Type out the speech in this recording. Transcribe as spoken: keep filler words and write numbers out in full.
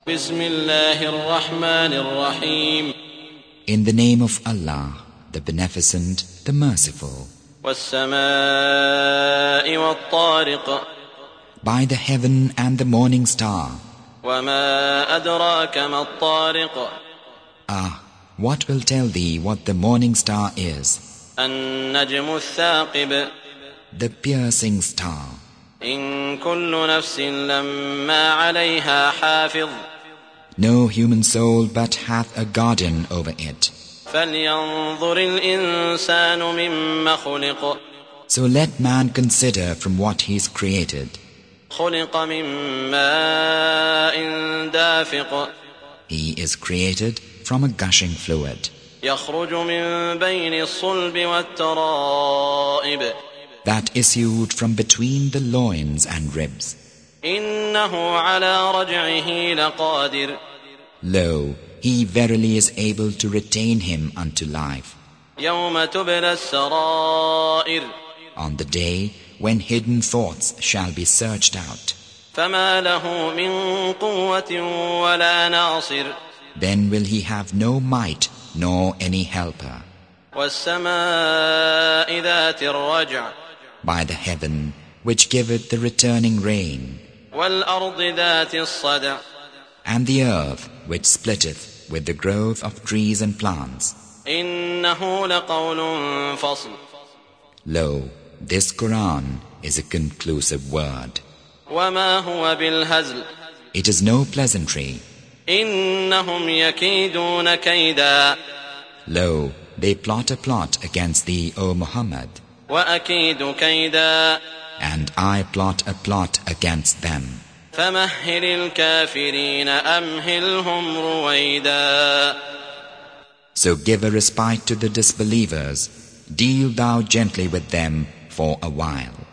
بسم الله الرحمن الرحيم. In the name of Allah, the Beneficent, the Merciful. والسماء والطارق. By the heaven and the morning star. وما أدراك ما الطارق. Ah, what will tell thee what the morning star is? النجم الثاقب. The piercing star. إن كل نفس لما عليها حافظ. No human soul but hath a guardian over it. فلينظر الإنسان مما خلق. So let man consider from what he is created. خلق من ماء دافق. He is created from a gushing fluid يخرج من بين الصلب والترائب. that issued from between the loins and ribs. إنه على رجعه لقادر. Lo, he verily is able to retain him unto life. يوم تبلى السرائر. On the day when hidden thoughts shall be searched out. فما له من قوة ولا ناصر. Then will he have no might nor any helper. والسماء ذات الرجع. By the heaven which giveth the returning rain. والأرض ذات الصدع. And the earth which splitteth with the growth of trees and plants. إنه لقول فصل. Lo, this Quran is a conclusive word. وما هو بالهزل. It is no pleasantry. إنهم يكيدون كيدا. Lo, they plot a plot against thee, O Muhammad. وأكيد كيدا. And I plot a plot against them. فمهل الكافرين أمهلهم رويدا. So give a respite to the disbelievers. Deal thou gently with them for a while.